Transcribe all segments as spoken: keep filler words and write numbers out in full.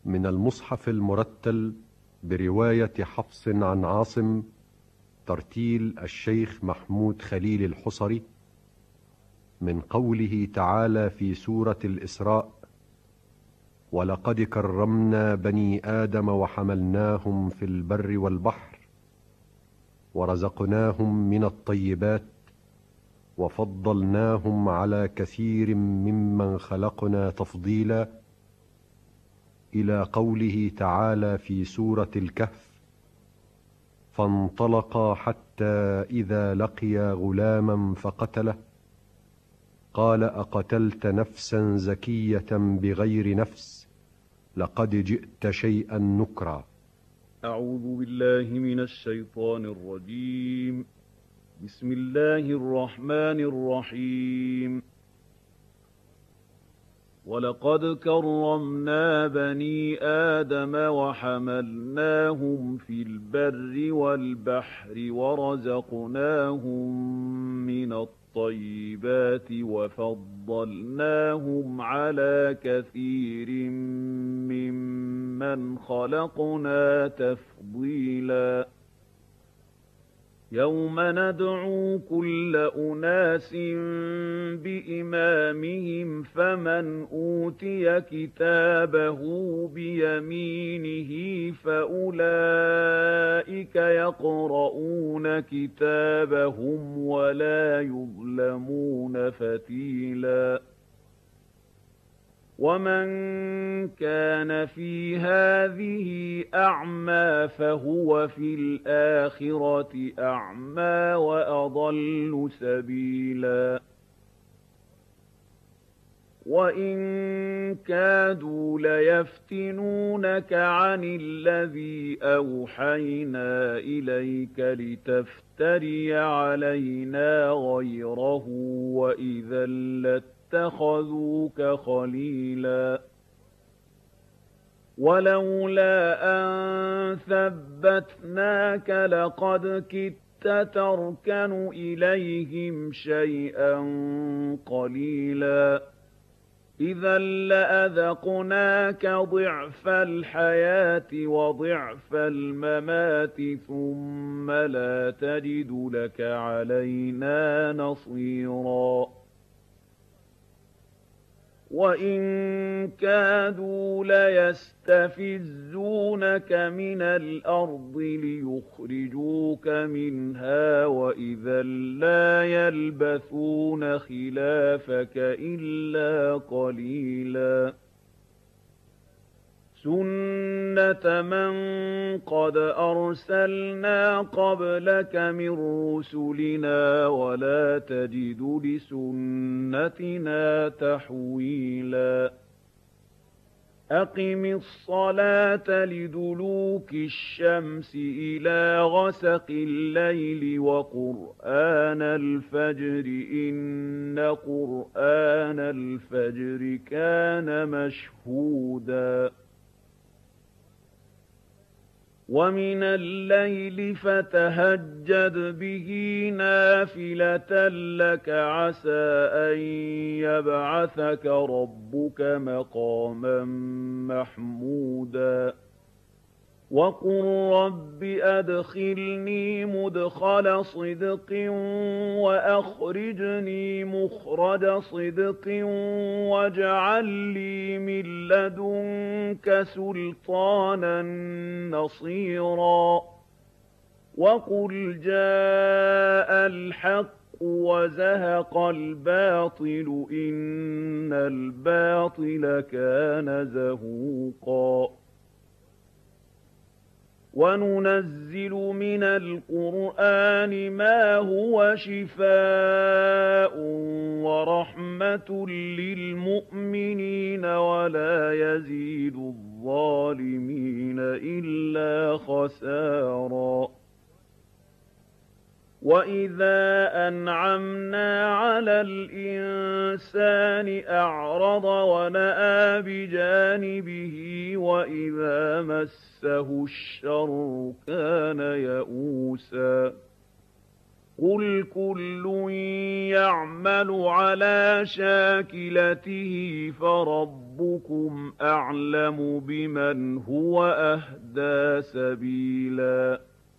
من المصحف المرتل برواية حفص عن عاصم، ترتيل الشيخ محمود خليل الحصري، من قوله تعالى في سورة الإسراء: ولقد كرمنا بني آدم وحملناهم في البر والبحر ورزقناهم من الطيبات وفضلناهم على كثير ممن خلقنا تفضيلا، إلى قوله تعالى في سورة الكهف: فانطلقا حتى إذا لقيا غلاما فقتله قال أقتلت نفسا زكية بغير نفس لقد جئت شيئا نكرا. أعوذ بالله من الشيطان الرجيم. بسم الله الرحمن الرحيم. ولقد كرمنا بني آدم وحملناهم في البر والبحر ورزقناهم من الطيبات وفضلناهم على كثير ممن خلقنا تفضيلا. يوم ندعو كل أناس بإمامهم فمن أوتي كتابه بيمينه فأولئك يقرؤون كتابهم ولا يظلمون فتيلا. ومن كان في هذه أعمى فهو في الآخرة أعمى وأضل سبيلا. وإن كادوا ليفتنونك عن الذي أوحينا إليك لتفتري علينا غيره وإذا لاتخذوك خليلا. ولولا أن ثبتناك لقد كدت تركن إليهم شيئا قليلا. إذا لأذقناك ضعف الحياة وضعف الممات ثم لا تجد لك علينا نصيرا. وإن كادوا ليستفزونك من الأرض ليخرجوك منها وإذا لا يلبثون خلافك إلا قليلا. سنة من قد أرسلنا قبلك من رسلنا ولا تجد لسنتنا تحويلا. أقم الصلاة لدلوك الشمس إلى غسق الليل وقرآن الفجر إن قرآن الفجر كان مشهودا. ومن الليل فتهجد به نافلة لك عسى أن يبعثك ربك مقاما محمودا. وقل رب أدخلني مدخل صدق وأخرجني مخرج صدق واجعل لي من لدنك سلطانا نصيرا. وقل جاء الحق وزهق الباطل إن الباطل كان زهوقا. وننزل من القرآن ما هو شفاء ورحمة للمؤمنين ولا يزيد الظالمين إلا خسارا. وإذا أنعمنا على الإنسان أعرض ونأى بجانبه وإذا مسه الشر كان يئوسا. قُلْ كُلٌّ يَعْمَلُ عَلَىٰ شَاكِلَتِهِ فَرَبُّكُمْ أَعْلَمُ بِمَنْ هُوَ أَهْدَىٰ سَبِيلًا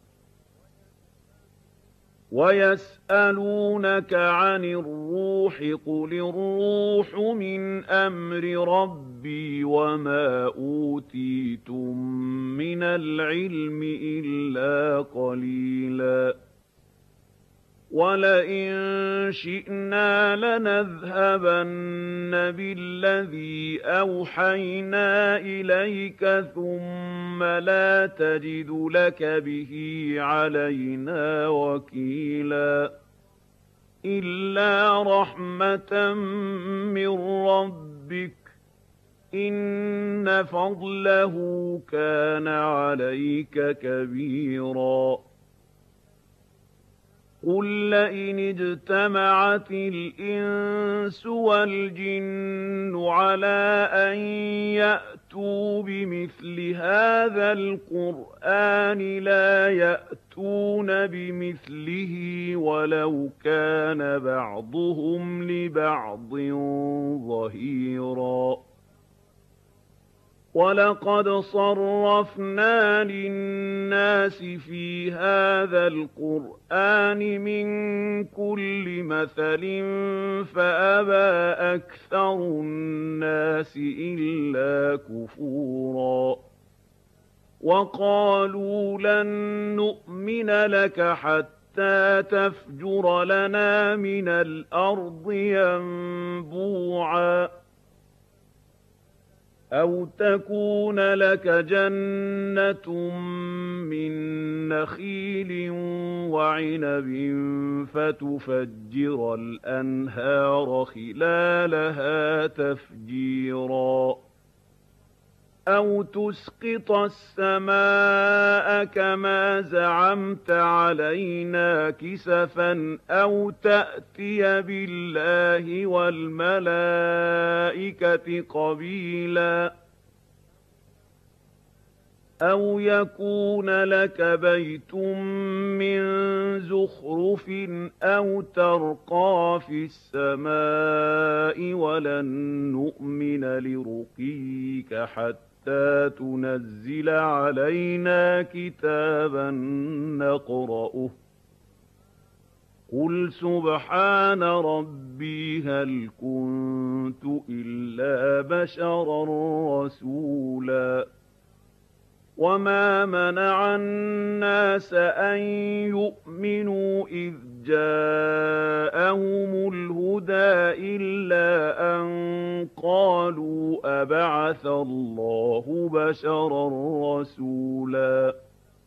وَيَسْأَلُونَكَ عَنِ الرُّوحِ ۖ قُلِ الرُّوحُ مِنْ أَمْرِ رَبِّي وَمَا أُوتِيتُم مِّنَ الْعِلْمِ إِلَّا قَلِيلًا وَلَئِن شِئْنَا لَنَذْهَبَنَّ بِالَّذِي أَوْحَيْنَا إِلَيْكَ ثُمَّ لَا تَجِدُ لَكَ بِهِ عَلَيْنَا وَكِيلًا إِلَّا رَحْمَةً مِّن رَّبِّكَ ۚ إِنَّ فَضْلَهُ كَانَ عَلَيْكَ كَبِيرًا قُل لَّئِنِ اجْتَمَعَتِ الْإِنسُ وَالْجِنُّ عَلَىٰ أَن يَأْتُوا بِمِثْلِ هَٰذَا الْقُرْآنِ لَا يَأْتُونَ بِمِثْلِهِ وَلَوْ كَانَ بَعْضُهُمْ لِبَعْضٍ ظَهِيرًا وَلَقَدْ صَرَّفْنَا لِلنَّاسِ فِي هَٰذَا الْقُرْآنِ مِن كُلِّ مَثَلٍ فَأَبَىٰ أَكْثَرُ النَّاسِ إِلَّا كُفُورًا وَقَالُوا لَن نُّؤْمِنَ لَكَ حَتَّىٰ تَفْجُرَ لَنَا مِنَ الْأَرْضِ يَنبُوعًا أَوْ تَكُونَ لَكَ جَنَّةٌ مِّن نَّخِيلٍ وَعِنَبٍ فَتُفَجِّرَ الْأَنْهَارَ خِلَالَهَا تَفْجِيرًا أَوْ تُسْقِطَ السَّمَاءَ كَمَا زَعَمْتَ عَلَيْنَا كِسَفًا أَوْ تَأْتِيَ بِاللَّهِ وَالْمَلَائِكَةِ قَبِيلًا أَوْ يَكُونَ لَكَ بَيْتٌ مِّن زُخْرُفٍ أَوْ تَرْقَىٰ فِي السَّمَاءِ وَلَن نُّؤْمِنَ لِرُقِيِّكَ حَتَّىٰ تُنَزِّلَ عَلَيْنَا كِتَابًا نَّقْرَؤُهُ ۗ قُلْ سُبْحَانَ رَبِّي هَلْ كُنتُ إِلَّا بَشَرًا رَّسُولًا وَمَا مَنَعَ النَّاسَ أَن يُؤْمِنُوا إِذْ جَاءَهُمُ الْهُدَىٰ إِلَّا أَن قَالُوا أَبَعَثَ اللَّهُ بَشَرًا رَّسُولًا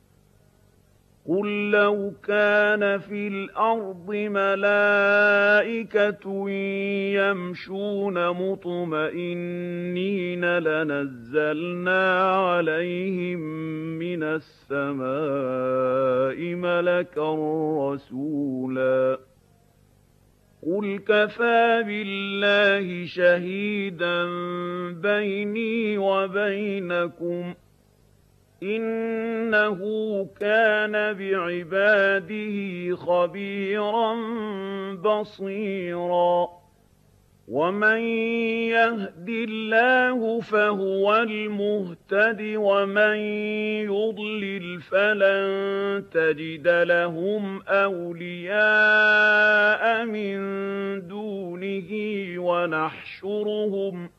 قُل لَّوْ كَانَ فِي الْأَرْضِ مَلَائِكَةٌ يَمْشُونَ مُطْمَئِنِّينَ لَنَزَّلْنَا عَلَيْهِم مِّنَ السَّمَاءِ مَلَكًا رَّسُولًا قُلْ كَفَىٰ بِاللَّهِ شَهِيدًا بَيْنِي وَبَيْنَكُمْ ۚ إِنَّهُ كَانَ بِعِبَادِهِ خَبِيرًا بَصِيرًا وَمَن يَهْدِ اللَّهُ فَهُوَ الْمُهْتَدِ ۖ وَمَن يُضْلِلْ فَلَن تَجِدَ لَهُمْ أَوْلِيَاءَ مِن دُونِهِ وَنَحْشُرُهُمْ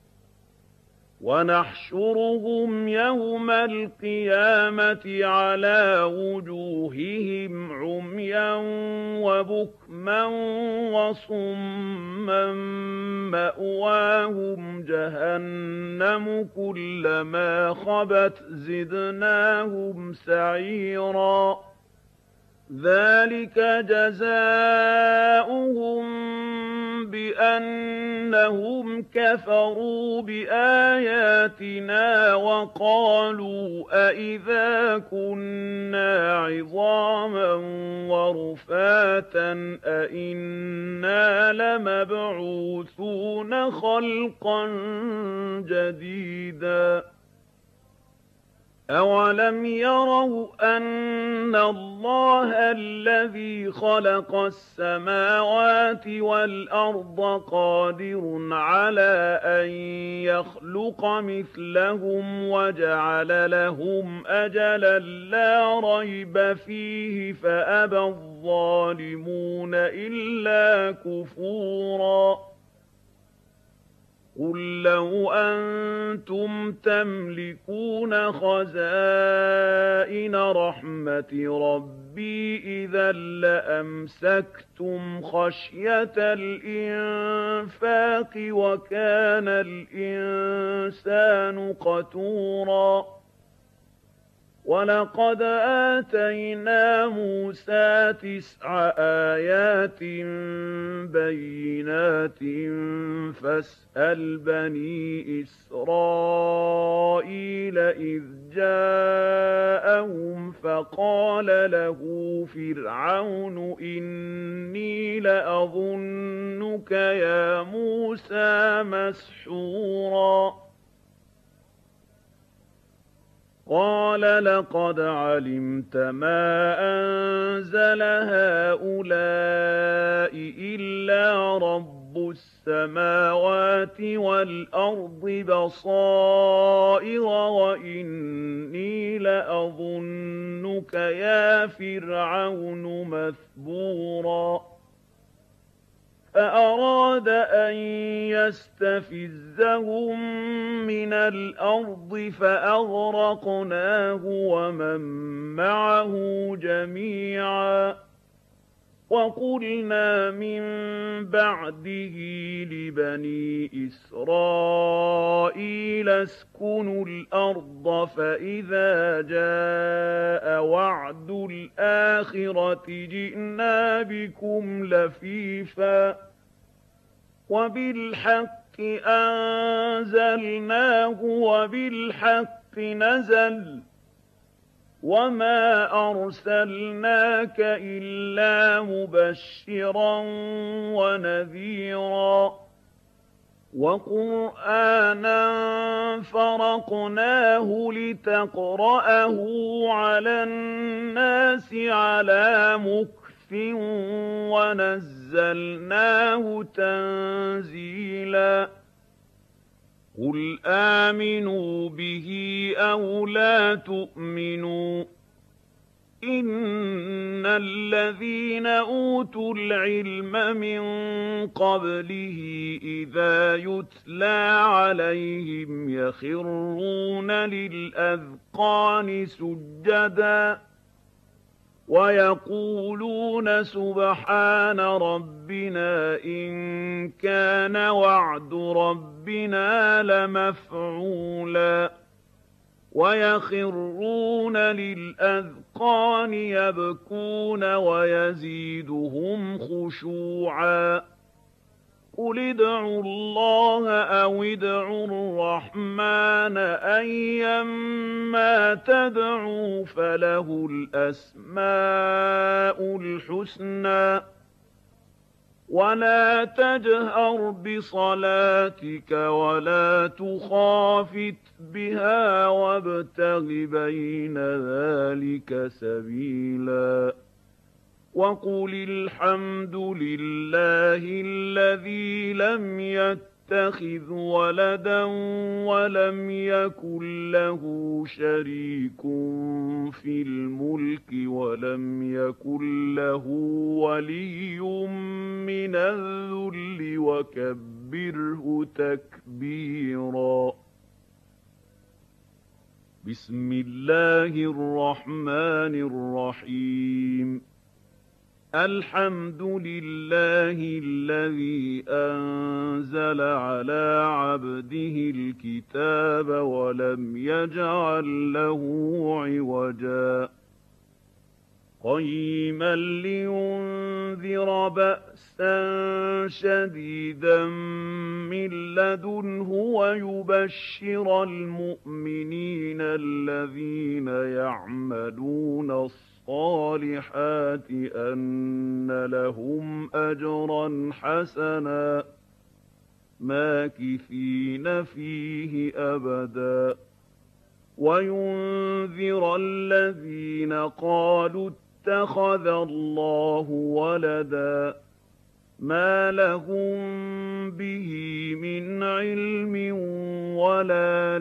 وَنَحْشُرُهُمْ يَوْمَ الْقِيَامَةِ عَلَىٰ وُجُوهِهِمْ عُمْيًا وَبُكْمًا وَصُمًّا مَّأْوَاهُمْ جَهَنَّمُ كُلَّمَا خَبَتْ زِدْنَاهُمْ سَعِيرًا ذَٰلِكَ جَزَاؤُهُم بِأَنَّهُمْ كَفَرُوا بِآيَاتِنَا وَقَالُوا أَإِذَا كُنَّا عِظَامًا وَرُفَاتًا أَإِنَّا لَمَبْعُوثُونَ خَلْقًا جَدِيدًا أَوَلَمْ يَرَوْا أَنَّ اللَّهَ الَّذِي خَلَقَ السَّمَاوَاتِ وَالْأَرْضَ قَادِرٌ عَلَىٰ أَن يَخْلُقَ مِثْلَهُمْ وَجَعَلَ لَهُمْ أَجَلًا لَّا رَيْبَ فِيهِ فَأَبَى الظَّالِمُونَ إِلَّا كُفُورًا قُل لَّوْ أَنتُمْ تَمْلِكُونَ خَزَائِنَ رَحْمَةِ رَبِّي إِذًا لَّأَمْسَكْتُمْ خَشْيَةَ الْإِنفَاقِ ۚ وَكَانَ الْإِنسَانُ قَتُورًا وَلَقَدْ آتَيْنَا مُوسَىٰ تِسْعَ آيَاتٍ بَيِّنَاتٍ فَاسْأَلْ بَنِي إِسْرَائِيلَ إِذْ جَاءَهُمْ فَقَالَ لَهُ فِرْعَوْنُ إِنِّي لَأَظُنُّكَ يَا مُوسَىٰ مَسْحُورًا قَالَ لَقَدْ عَلِمْتَ مَا أَنزَلَ هَٰؤُلَاءِ إِلَّا رَبُّ السَّمَاوَاتِ وَالْأَرْضِ بَصَائِرَ وَإِنِّي لَأَظُنُّكَ يَا فِرْعَوْنُ مَثْبُورًا فَأَرَادَ أَن يَسْتَفِزَّهُم مِّنَ الْأَرْضِ فَأَغْرَقْنَاهُ وَمَن مَّعَهُ جَمِيعًا وَقُلْنَا مِن بَعْدِهِ لِبَنِي إِسْرَائِيلَ اسْكُنُوا الْأَرْضَ فَإِذَا جَاءَ وَعْدُ الْآخِرَةِ جِئْنَا بِكُمْ لَفِيفًا وَبِالْحَقِّ أَنزَلْنَاهُ وَبِالْحَقِّ نَزَلَ وَمَا أَرْسَلْنَاكَ إِلَّا مُبَشِّرًا وَنَذِيرًا وَقُرْآنًا فَرَقْنَاهُ لِتَقْرَأَهُ عَلَى النَّاسِ عَلَىٰ مُكْثٍ وَنَزَّلْنَاهُ تَنزِيلًا قُلْ آمِنُوا بِهِ أَوْ لَا تُؤْمِنُوا إِنَّ الَّذِينَ أُوتُوا الْعِلْمَ مِن قَبْلِهِ إِذَا يُتْلَىٰ عَلَيْهِمْ يَخِرُّونَ لِلْأَذْقَانِ سُجَّدًا وَيَقُولُونَ سُبْحَانَ رَبِّنَا إِن كَانَ وَعْدُ رَبِّنَا لَمَفْعُولًا وَيَخِرُّونَ لِلْأَذْقَانِ يَبْكُونَ وَيَزِيدُهُمْ خُشُوعًا قُلِ ادْعُوا اللَّهَ أَوِ ادْعُوا الرَّحْمَٰنَ أَيًّا مَّا تَدْعُوا فَلَهُ الْأَسْمَاءُ الْحُسْنَىٰ وَلَا تَجْهَرْ بِصَلَاتِكَ وَلَا تُخَافِتْ بِهَا وَابْتَغِ بَيْنَ ذَٰلِكَ سَبِيلًا وَقُلِ الْحَمْدُ لِلَّهِ الَّذِي لَمْ يَتَّخِذْ وَلَدًا وَلَمْ يَكُن لَّهُ شَرِيكٌ فِي الْمُلْكِ وَلَمْ يَكُن لَّهُ وَلِيٌّ مِّنَ الذُّلِّ وَكَبِّرْهُ تَكْبِيرًا بِسْمِ اللَّهِ الرَّحْمَٰنِ الرَّحِيمِ الْحَمْدُ لِلَّهِ الَّذِي أَنزَلَ عَلَىٰ عَبْدِهِ الْكِتَابَ وَلَمْ يَجْعَل لَّهُ عِوَجًا قَيِّمًا لِّيُنذِرَ بَأْسًا شَدِيدًا مِّن لَّدُنْهُ وَيُبَشِّرَ الْمُؤْمِنِينَ الَّذِينَ يَعْمَلُونَ الصَّالِحَاتِ أَنَّ لَهُمْ أَجْرًا حَسَنًا مَّاكِثِينَ فِيهِ أَبَدًا وينذر الذين قالوا اتخذ الله ولدا ما لهم به من علم ولا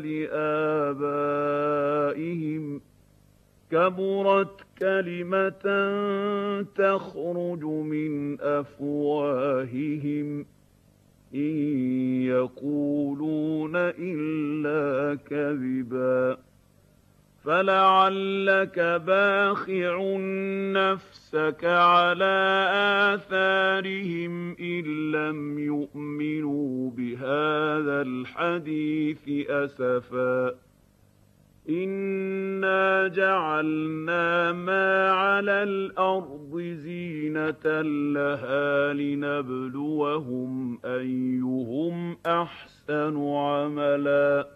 لآبائهم كبرت كلمة تخرج من أفواههم إن يقولون إلا كذبا فلعلك باخع نفسك على آثارهم إن لم يؤمنوا بهذا الحديث أسفا إنا جعلنا ما على الأرض زينة لها لنبلوهم أيهم أحسن عملا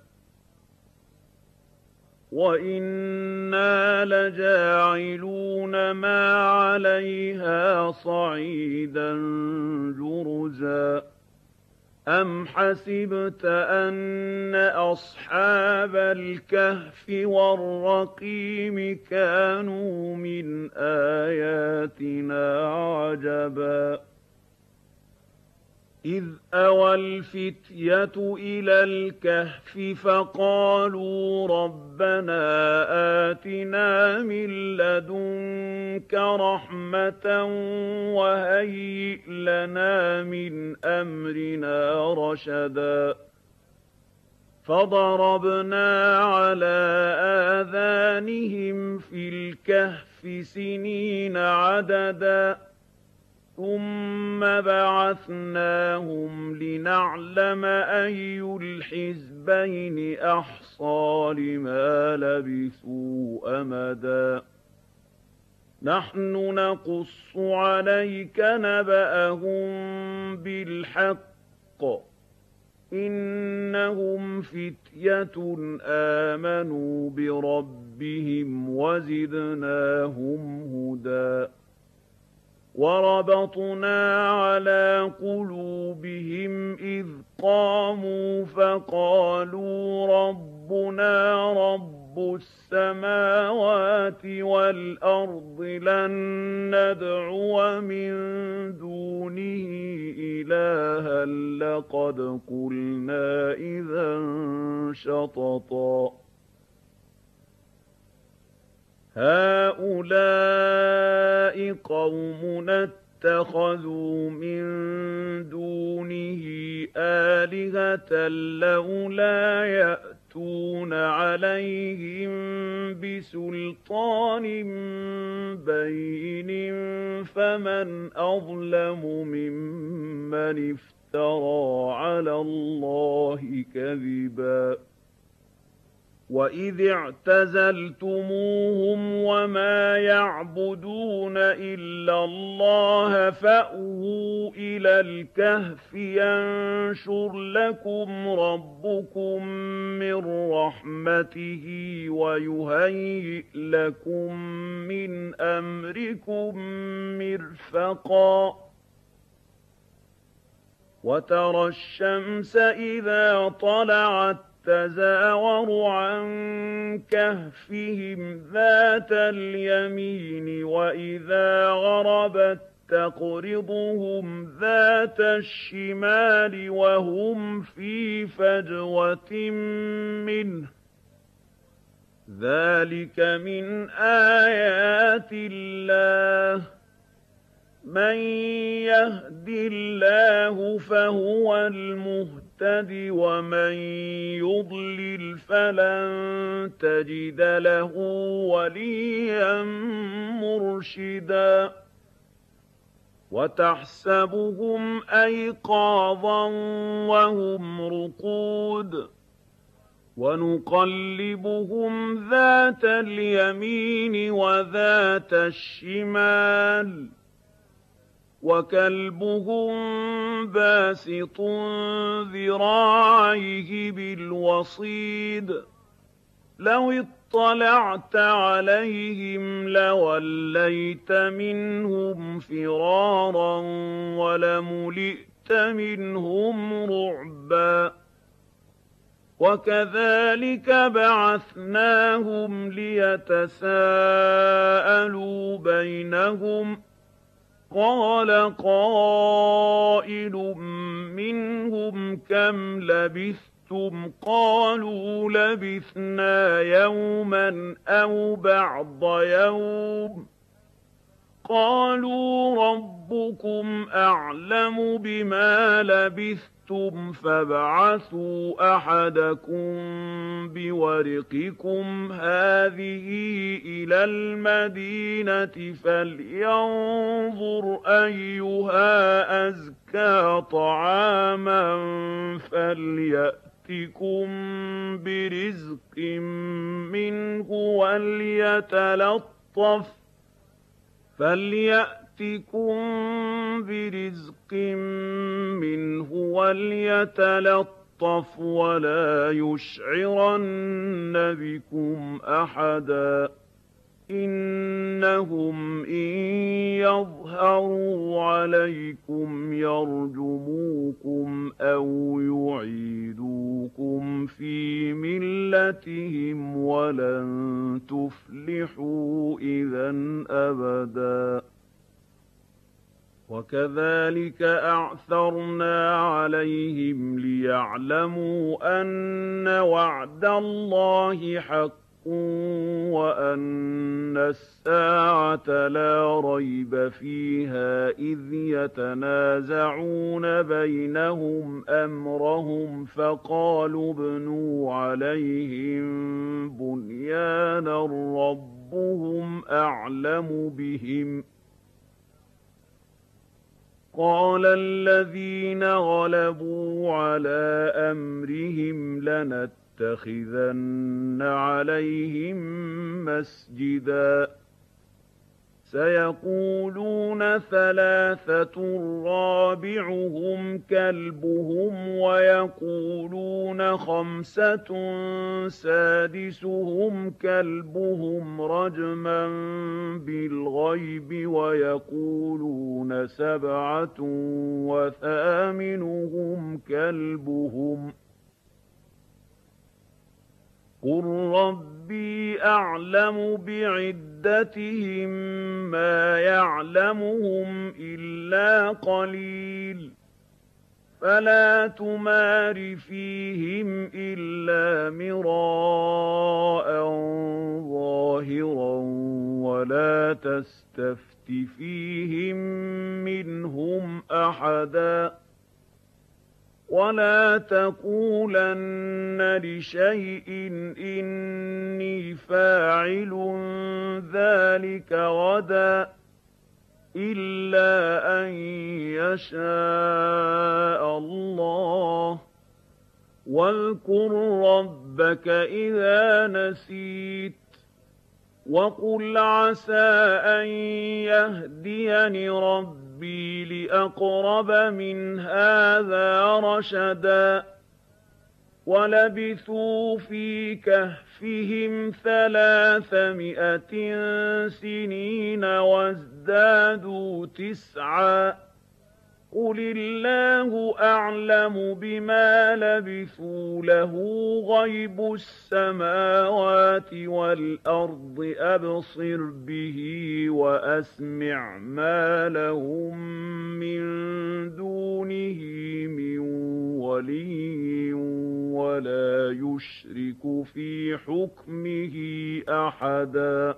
وإنا لجاعلون ما عليها صعيدا جرزا أم حسبت أن أصحاب الكهف والرقيم كانوا من آياتنا عجبا إذ أوى الفتية إلى الكهف فقالوا ربنا آتنا من لدنك رحمة وهيئ لنا من أمرنا رشدا فضربنا على آذانهم في الكهف سنين عددا ثم بعثناهم لنعلم أي الحزبين أحصى لما لبثوا أمدا نحن نقص عليك نبأهم بالحق إنهم فتية آمنوا بربهم وزدناهم هدى وربطنا على قلوبهم إذ قاموا فقالوا ربنا رب السماوات والأرض لن ندعو من دونه إلها لقد قلنا إذا شططا هؤلاء قومنا اتخذوا من دونه آلهة لولا يأتون عليهم بسلطان بين فمن أظلم ممن افترى على الله كذبا وَإِذِ اعْتَزَلْتُمُوهُمْ وَمَا يَعْبُدُونَ إِلَّا اللَّهَ فَأْوُوا إِلَى الْكَهْفِ يَنشُرْ لَكُمْ رَبُّكُم مِّن رَّحْمَتِهِ وَيُهَيِّئْ لَكُم مِّنْ أَمْرِكُم مِّرْفَقًا وَتَرَى الشَّمْسَ إِذَا طَلَعَت تزاور عن كهفهم ذات اليمين وإذا غربت تقرضهم ذات الشمال وهم في فجوة منه ذلك من آيات الله من يهد الله فهو المهتد ومن يضلل فلن تجد له وليا مرشدا وتحسبهم أيقاظا وهم رقود ونقلبهم ذات اليمين وذات الشمال وكلبهم باسط ذراعيه بالوصيد لو اطلعت عليهم لوليت منهم فرارا ولملئت منهم رعبا وَكَذَٰلِكَ بَعَثْنَاهُمْ لِيَتَسَاءَلُوا بَيْنَهُمْ ۚ قَالَ قَائِلٌ مِّنْهُمْ كَمْ لَبِثْتُمْ ۖ قَالُوا لَبِثْنَا يَوْمًا أَوْ بَعْضَ يَوْمٍ ۚ قَالُوا رَبُّكُمْ أَعْلَمُ بِمَا لَبِثْتُمْ فَابْعَثُوا أَحَدَكُم بِوَرِقِكُمْ هَٰذِهِ إِلَى الْمَدِينَةِ فَلْيَنظُرْ أَيُّهَا أَزْكَىٰ طَعَامًا فَلْيَأْتِكُم بِرِزْقٍ مِّنْهُ وَلْيَتَلَطَّفْ فَلْيَأْتِكُم بِرِزْقٍ مِّنْهُ وَلْيَتَلَطَّفْ وَلَا يُشْعِرَنَّ بِكُمْ أَحَدًا إِنَّهُمْ إِن يَظْهَرُوا عَلَيْكُمْ يَرْجُمُوكُمْ أَوْ يُعِيدُوكُمْ فِي مِلَّتِهِمْ وَلَن تُفْلِحُوا إِذًا أَبَدًا وَكَذَٰلِكَ أَعْثَرْنَا عَلَيْهِمْ لِيَعْلَمُوا أَنَّ وَعْدَ اللَّهِ حَقٌّ وَأَنَّ السَّاعَةَ لَا رَيْبَ فِيهَا إِذْ يَتَنَازَعُونَ بَيْنَهُمْ أَمْرَهُمْ فَقَالُوا ابْنُوا عَلَيْهِم بُنْيَانًا رَّبُّهُمْ أَعْلَمُ بِهِمْ ۚ قَالَ الَّذِينَ غَلَبُوا عَلَىٰ أَمْرِهِمْ لَنَتَّخِذَنَّ عَلَيْهِم مَّسْجِدًا سَيَقُولُونَ ثَلَاثَةٌ رَّابِعُهُمْ كَلْبُهُمْ وَيَقُولُونَ خَمْسَةٌ سَادِسُهُمْ كَلْبُهُمْ رَجْمًا بِالْغَيْبِ وَيَقُولُونَ سَبْعَةٌ وَثَامِنُهُمْ كَلْبُهُمْ ۚ قُل رَّبِّي أَعْلَمُ بِعِدَّتِهِم مَّا يَعْلَمُهُمْ إِلَّا قَلِيلٌ فَلَا تُمَارِ فِيهِمْ إِلَّا مِرَاءً ظَاهِرًا وَلَا تَسْتَفْتِ فِيهِم مِّنْهُمْ أَحَدًا وَلَا تَقُولَنَّ لِشَيْءٍ إِنِّي فَاعِلٌ ذَٰلِكَ غَدًا إِلَّا أَن يَشَاءَ اللَّهُ ۚ وَاذْكُر رَّبَّكَ إِذَا نَسِيتَ وَقُلْ عَسَىٰ أَن يَهْدِيَنِ رَبِّي لِأَقْرَبَ مِنْ هَٰذَا رَشَدًا وَلَبِثُوا فِي كَهْفِهِمْ ثَلَاثَمِائَةٍ سِنِينَ وَازْدَادُوا تِسْعًا قُلِ اللَّهُ أَعْلَمُ بِمَا لَبِثُوا لَهُ غَيْبُ السَّمَاوَاتِ وَالْأَرْضِ أَبْصِرْ بِهِ وَأَسْمِعْ مَا لَهُم مِّن دُونِهِ مِن وَلِيٍّ وَلَا يُشْرِكُ فِي حُكْمِهِ أَحَدًا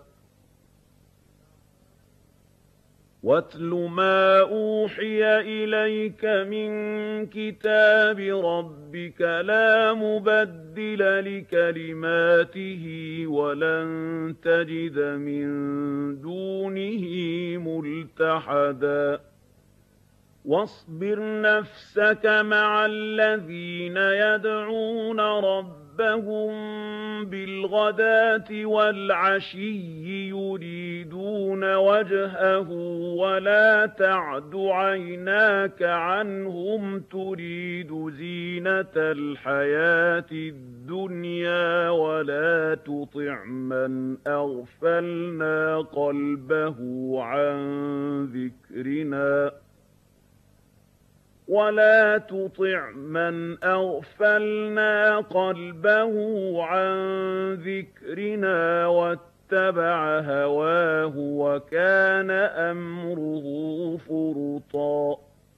وَاتْلُ مَا أُوحِيَ إِلَيْكَ مِن كِتَابِ رَبِّكَ لَا مُبَدِّلَ لِكَلِمَاتِهِ وَلَن تَجِدَ مِن دُونِهِ مُلْتَحَدًا وَاصْبِرْ نَفْسَكَ مَعَ الَّذِينَ يَدْعُونَ رَبَّهُم بِالْغَدَاةِ وَالْعَشِيِّ يُرِيدُونَ وَجْهَهُ وَلَا تَعْدُ عَيْنَاكَ عَنْهُمْ تُرِيدُ زِينَةَ الْحَيَاةِ الدُّنْيَا وَلَا تُطِعْ مَنْ أَغْفَلْنَا قَلْبَهُ عَن ذِكْرِنَا ولا تطع من أغفلنا قلبه عن ذكرنا واتبع هواه وكان أمره فرطا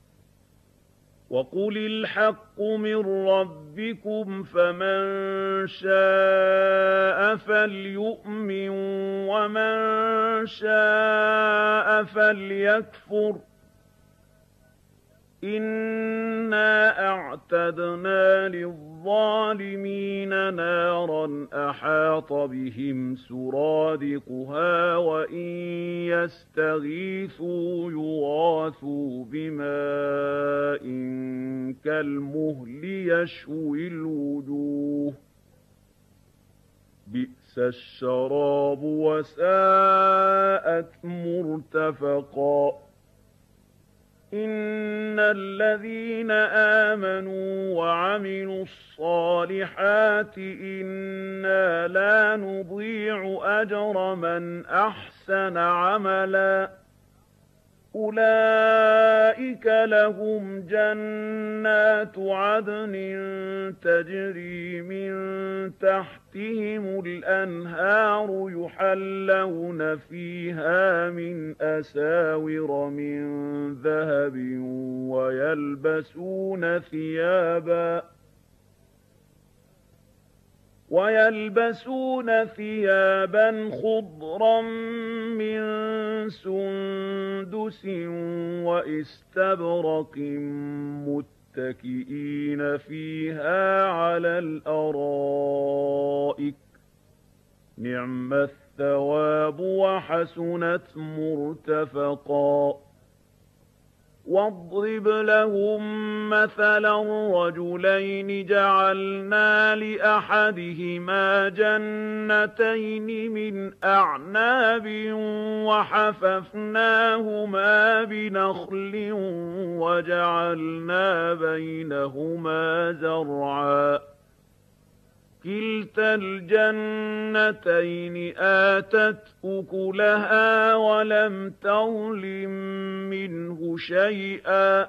وقل الحق من ربكم فمن شاء فليؤمن ومن شاء فليكفر إنا أعتدنا للظالمين نارا أحاط بهم سرادقها وإن يستغيثوا يغاثوا بماء كالمهل يشوي الوجوه بئس الشراب وساءت مرتفقا إن الذين آمنوا وعملوا الصالحات إنا لا نضيع أجر من أحسن عملا أولئك لهم جنات عدن تجري من تحتهم الأنهار يحلون فيها من أساور من ذهب ويلبسون ثيابا ويلبسون ثيابا خضرا من سندس واستبرق متكئين فيها على الأرائك نعم الثواب وحسنت مرتفقا واضرب لهم مثلا رجلين جعلنا لأحدهما جنتين من أعناب وحففناهما بنخل وجعلنا بينهما زرعا كلتا الجنتين آتت أكلها ولم تظلم منه شيئا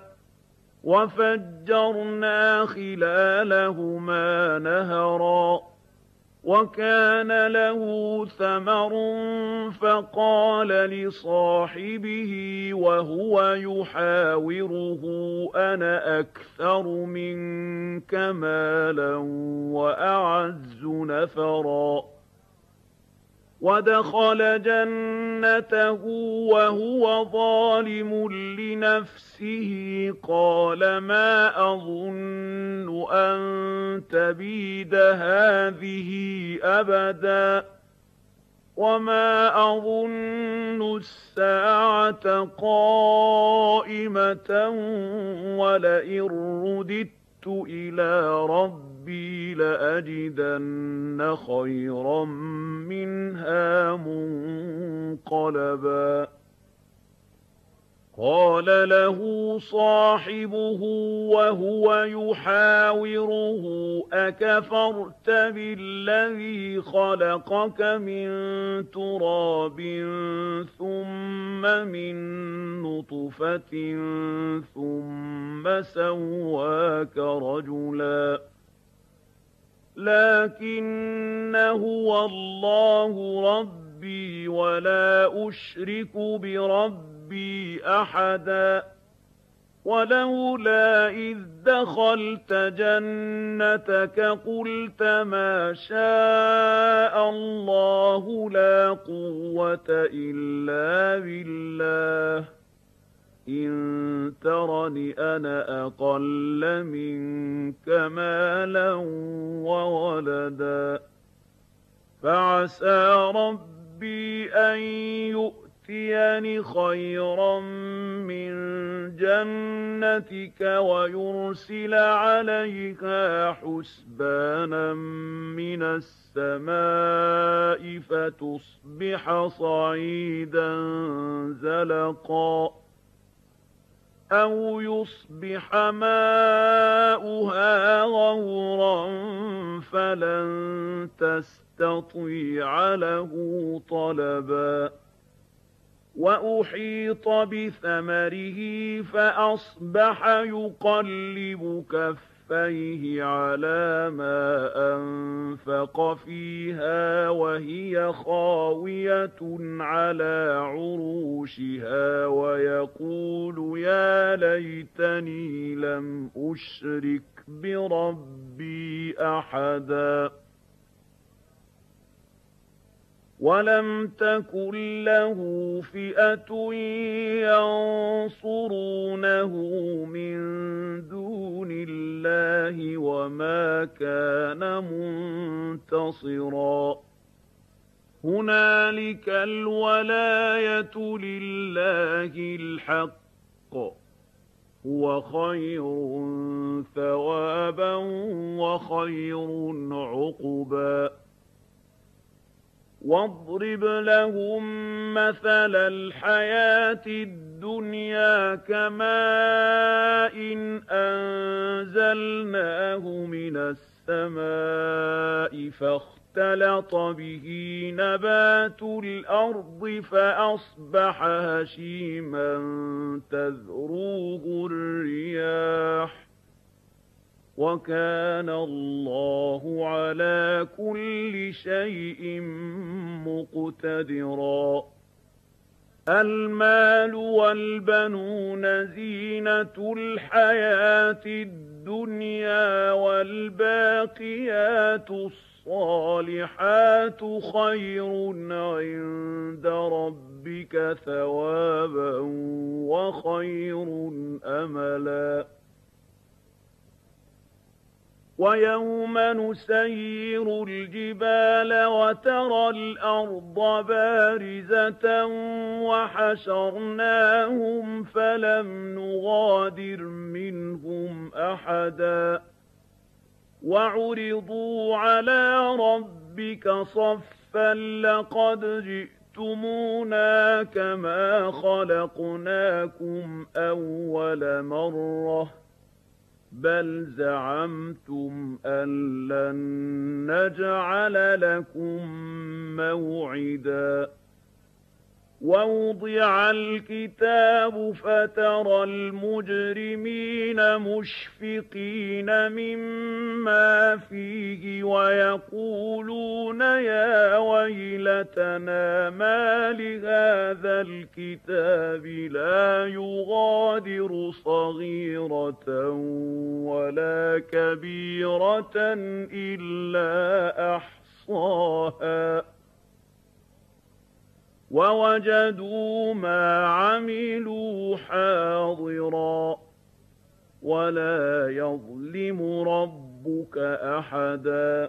وفجرنا خلالهما نهرا وكان له ثمر فقال لصاحبه وهو يحاوره أنا أكثر منك مالا وأعز نفرا ودخل جنته وهو ظالم لنفسه قال ما أظن أن تبيد هذه أبدا وما أظن الساعة قائمة ولئن رددت إلى ربي لأجدن خيرا منها منقلبا قال له صاحبه وهو يحاوره أكفرت بالذي خلقك من تراب ثم من نطفة ثم سواك رجلا لكن هو الله ربي ولا أشرك بربي ربي أحدا ولولا إذ دخلت جنتك قلت ما شاء الله لا قوة إلا بالله إن ترني أنا أقل منك مالا وولدا فعسى ربي أن يؤتي يأتيني خيرا من جنتك ويرسل عليها حسبانا من السماء فتصبح صعيدا زلقا أو يصبح ماؤها غورا فلن تستطيع له طلبا وَأُحِيطَ بِثَمَرِهِ فَأَصْبَحَ يُقَلِّبُ كَفَّيْهِ عَلَىٰ مَا أَنفَقَ فِيهَا وَهِيَ خَاوِيَةٌ عَلَىٰ عُرُوشِهَا وَيَقُولُ يَا لَيْتَنِي لَمْ أُشْرِكْ بِرَبِّي أَحَدًا وَلَمْ تَكُن لَّهُ فِئَةٌ يَنصُرُونَهُ مِن دُونِ اللَّهِ وَمَا كَانَ مُنتَصِرًا هُنَالِكَ الْوَلَايَةُ لِلَّهِ الْحَقِّ هُوَ خَيْرٌ ثَوَابًا وَخَيْرٌ عُقْبًا وَاضْرِبْ لَهُم مَّثَلَ الْحَيَاةِ الدُّنْيَا كَمَاءٍ أَنزَلْنَاهُ مِنَ السَّمَاءِ فَاخْتَلَطَ بِهِ نَبَاتُ الْأَرْضِ فَأَصْبَحَ هَشِيمًا تَذْرُوهُ الرِّيَاحُ وَكَانَ اللَّهُ عَلَىٰ كُلِّ شَيْءٍ مُّقْتَدِرًا الْمَالُ وَالْبَنُونَ زِينَةُ الْحَيَاةِ الدُّنْيَا وَالْبَاقِيَاتُ الصَّالِحَاتُ خَيْرٌ عِندَ رَبِّكَ ثَوَابًا وَخَيْرٌ أَمَلًا وَيَوْمَ نُسَيِّرُ الْجِبَالَ وَتَرَى الْأَرْضَ بَارِزَةً وَحَشَرْنَاهُمْ فَلَمْ نُغَادِرْ مِنْهُمْ أَحَدًا وَعُرِضُوا عَلَىٰ رَبِّكَ صَفًّا لَّقَدْ جِئْتُمُونَا كَمَا خَلَقْنَاكُمْ أَوَّلَ مَرَّةٍ بَلْ زَعَمْتُمْ أَن لَّن نَّجْعَلَ لَكُم مَّوْعِدًا وَوُضِعَ الْكِتَابُ فَتَرَى الْمُجْرِمِينَ مُشْفِقِينَ مِمَّا فِيهِ وَيَقُولُونَ يَا وَيْلَتَنَا مَالِ هَٰذَا الْكِتَابِ لَا يُغَادِرُ صَغِيرَةً وَلَا كَبِيرَةً إِلَّا أَحْصَاهَا وَوَجَدُوا مَا عَمِلُوا حَاضِرًا وَلَا يَظْلِمُ رَبُّكَ أَحَدًا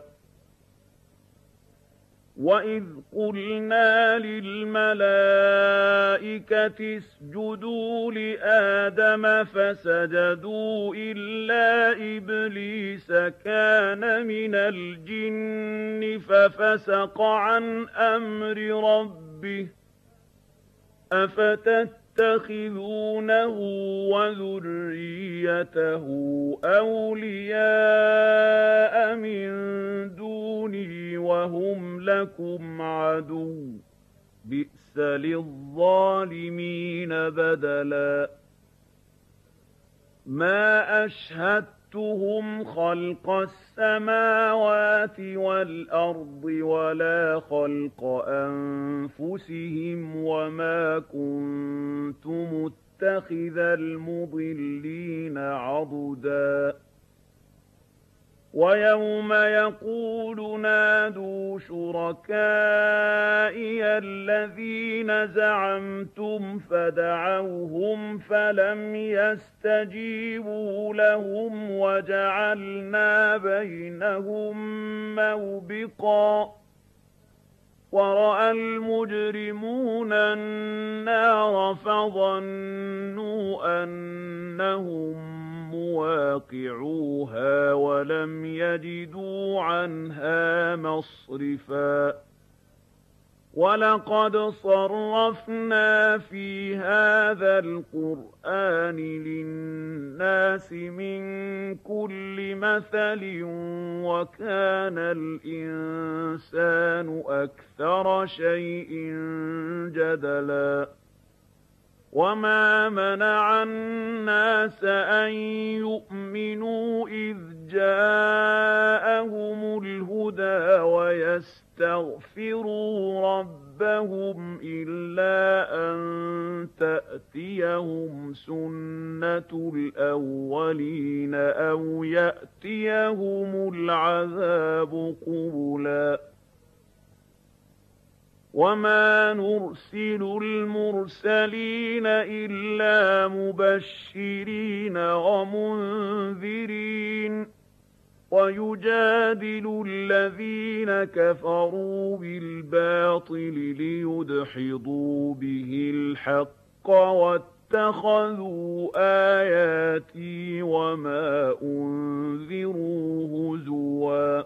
وَإِذْ قُلْنَا لِلْمَلَائِكَةِ اسْجُدُوا لِآدَمَ فَسَجَدُوا إِلَّا إِبْلِيسَ كَانَ مِنَ الْجِنِّ فَفَسَقَ عَنْ أَمْرِ رَبِّهِ أَفَتَتَّخِذُونَهُ وَذُرِّيَّتَهُ أَوْلِيَاءَ مِن دُونِي وَهُمْ لَكُمْ عَدُوٌّ ۚ بِئْسَ لِلظَّالِمِينَ بَدَلًا مَا أَشْهَدتُّهُمْ خَلْقَ السَّمَاوَاتِ وَالْأَرْضِ وَلَا خَلْقَ أَنفُسِهِمْ وَمَا كُنتُ مُتَّخِذَ الْمُضِلِّينَ عَضُدًا وَيَوْمَ يَقُولُ نَادُوا شُرَكَائِيَ الَّذِينَ زَعَمْتُمْ فَدَعَوْهُمْ فَلَمْ يَسْتَجِيبُوا لَهُمْ وَجَعَلْنَا بَيْنَهُم مَّوْبِقًا وَرَأَى الْمُجْرِمُونَ النَّارَ فَظَنُّوا أَنَّهُم مُّوَاقِعُوهَا وَلَمْ يَجِدُوا عَنْهَا مَصْرِفًا وَلَقَدْ صَرَّفْنَا فِي هَٰذَا الْقُرْآنِ لِلنَّاسِ مِن كُلِّ مَثَلٍ وَكَانَ الْإِنسَانُ أَكْثَرَ شَيْءٍ جَدَلًا وَمَا مَنَعَ النَّاسَ أَن يُؤْمِنُوا إِذْ جَاءَهُمُ الْهُدَىٰ وَيَسْتَغْفِرُوا رَبَّهُمْ إِلَّا أَن تَأْتِيَهُمْ سُنَّةُ الْأَوَّلِينَ أَوْ يَأْتِيَهُمُ الْعَذَابُ قُبُلًا وَمَا نُرْسِلُ الْمُرْسَلِينَ إِلَّا مُبَشِّرِينَ وَمُنذِرِينَ وَيُجَادِلُ الَّذِينَ كَفَرُوا بِالْبَاطِلِ لِيُدْحِضُوا بِهِ الْحَقَّ وَاتَّخَذُوا آيَاتِي وَمَا أُنذِرُوا هُزُوًا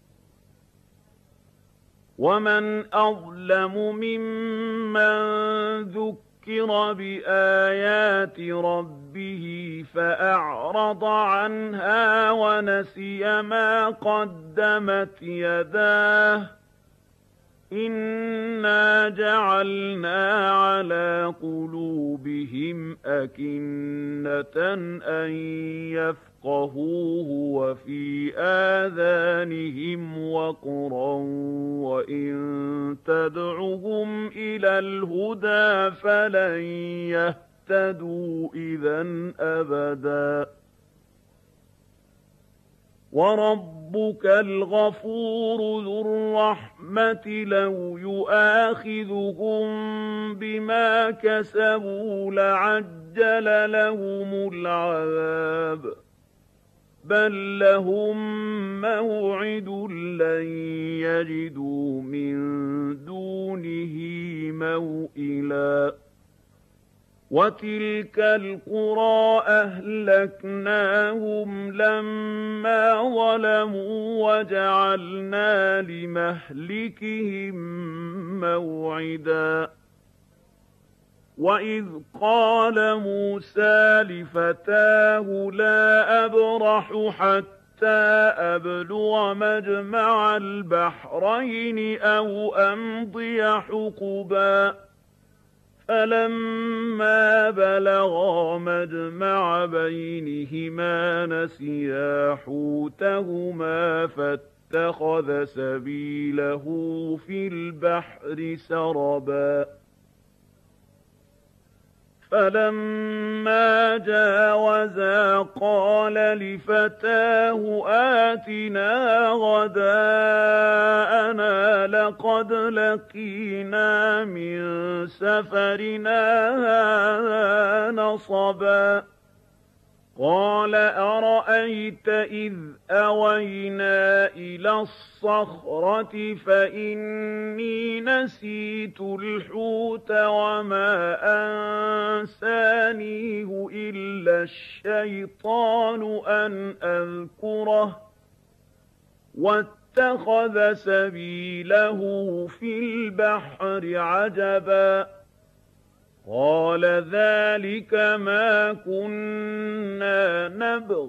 وَمَنْ أَظْلَمُ مِمَّن ذُكِّرَ بِآيَاتِ رَبِّهِ فَأَعْرَضَ عَنْهَا وَنَسِيَ مَا قَدَّمَتْ يَدَاهُ إِنَّا جَعَلْنَا عَلَىٰ قُلُوبِهِمْ أَكِنَّةً أَن يَفْقَهُوهُ وَفِي آذَانِهِمْ وَقْرًا وَإِن تَدْعُهُمْ إِلَى الْهُدَىٰ فَلَن يَهْتَدُوا إِذًا أَبَدًا وَرَبُّكَ الْغَفُورُ ذُو الرَّحْمَةِ لَوْ يُؤَاخِذُهُم بِمَا كَسَبُوا لَعَجَّلَ لَهُمُ الْعَذَابَ بَل لَّهُم مَّوْعِدٌ لَّن يَجِدُوا مِن دُونِهِ مَوْئِلًا وَتِلْكَ الْقُرَىٰ أَهْلَكْنَاهُمْ لَمَّا ظَلَمُوا وَجَعَلْنَا لِمَهْلِكِهِم مَّوْعِدًا وَإِذْ قَالَ مُوسَىٰ لِفَتَاهُ لَا أَبْرَحُ حَتَّىٰ أَبْلُغَ مَجْمَعَ الْبَحْرَيْنِ أَوْ أَمْضِيَ حُقُبًا فَلَمَّا بَلَغَا مَجْمَعَ بَيْنِهِمَا نَسِيَا حُوتَهُمَا فَاتَّخَذَ سَبِيلَهُ فِي الْبَحْرِ سَرَبًا فَلَمَّا جَاوَزَا قَالَ لِفَتَاهُ آتِنَا غَدَاءَنَا لَقَدْ لَقِينَا مِن سَفَرِنَا هَٰذَا نَصَبًا قَالَ أَرَأَيْتَ إِذْ أَوَيْنَا إِلَى الصَّخْرَةِ فَإِنِّي نَسِيتُ الْحُوتَ وَمَا أَنسَانِيهُ إِلَّا الشَّيْطَانُ أَنْ أَذْكُرَهُ وَاتَّخَذَ سَبِيلَهُ فِي الْبَحْرِ عَجَبًا قَالَ ذَٰلِكَ مَا كُنَّا نَبْغِ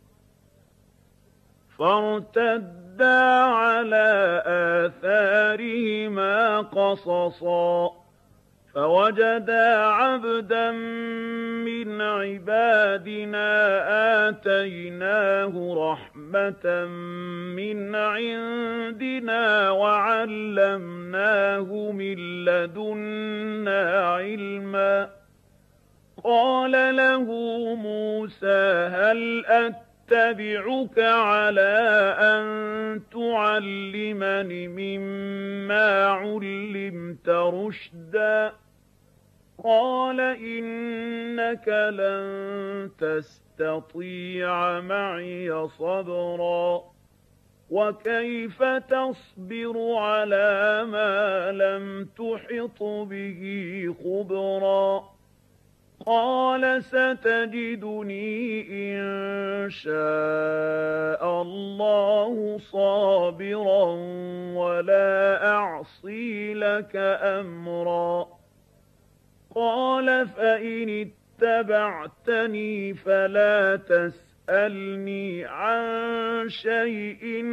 فَارْتَدَّا عَلَىٰ آثَارِهِمَا قَصَصًا فَوَجَدَا عَبْدًا مِّنْ عِبَادِنَا آتَيْنَاهُ رَحْمَةً مِّنْ عِندِنَا وَعَلَّمْنَاهُ مِن لَّدُنَّا عِلْمًا قَالَ لَهُ مُوسَىٰ هَلْ أَتَّبِعُكَ عَلَىٰ أَن تُعَلِّمَنِ مِمَّا عُلِّمْتَ رُشْدًا قَالَ إِنَّكَ لَن تَسْتَطِيعَ مَعِيَ صَبْرًا وَكَيْفَ تَصْبِرُ عَلَىٰ مَا لَمْ تُحِطْ بِهِ خُبْرًا قَالَ سَتَجِدُنِي إِن شَاءَ اللَّهُ صَابِرًا وَلَا أَعْصِي لَكَ أَمْرًا قَالَ فَإِنِ اتَّبَعْتَنِي فَلَا تَسْأَلْنِي عَن شَيْءٍ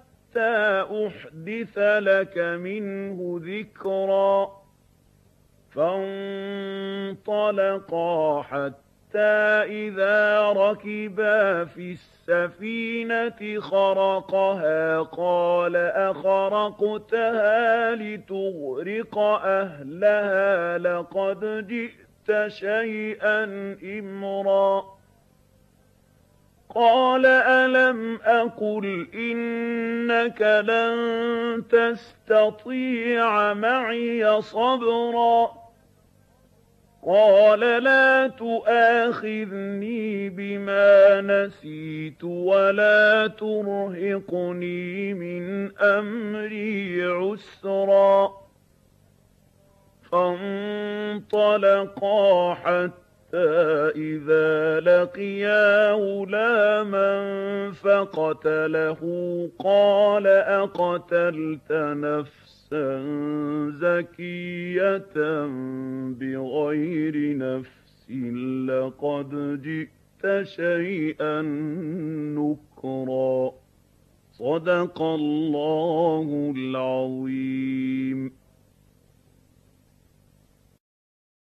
حَتَّىٰ أُحْدِثَ لَكَ مِنْهُ ذِكْرًا فانطلقا حتى إذا ركبا في السفينة خرقها قال أخرقتها لتغرق أهلها لقد جئت شيئا إمرا قال ألم أقل إنك لن تستطيع معي صبرا قال لا تؤاخذني بما نسيت ولا ترهقني من أمري عسرا فانطلقا حتى إذا لقيا غلاما فقتله قال أقتلت نفسا زكية بغير نفس لقد جئت شيئا نكرا صدق الله العظيم.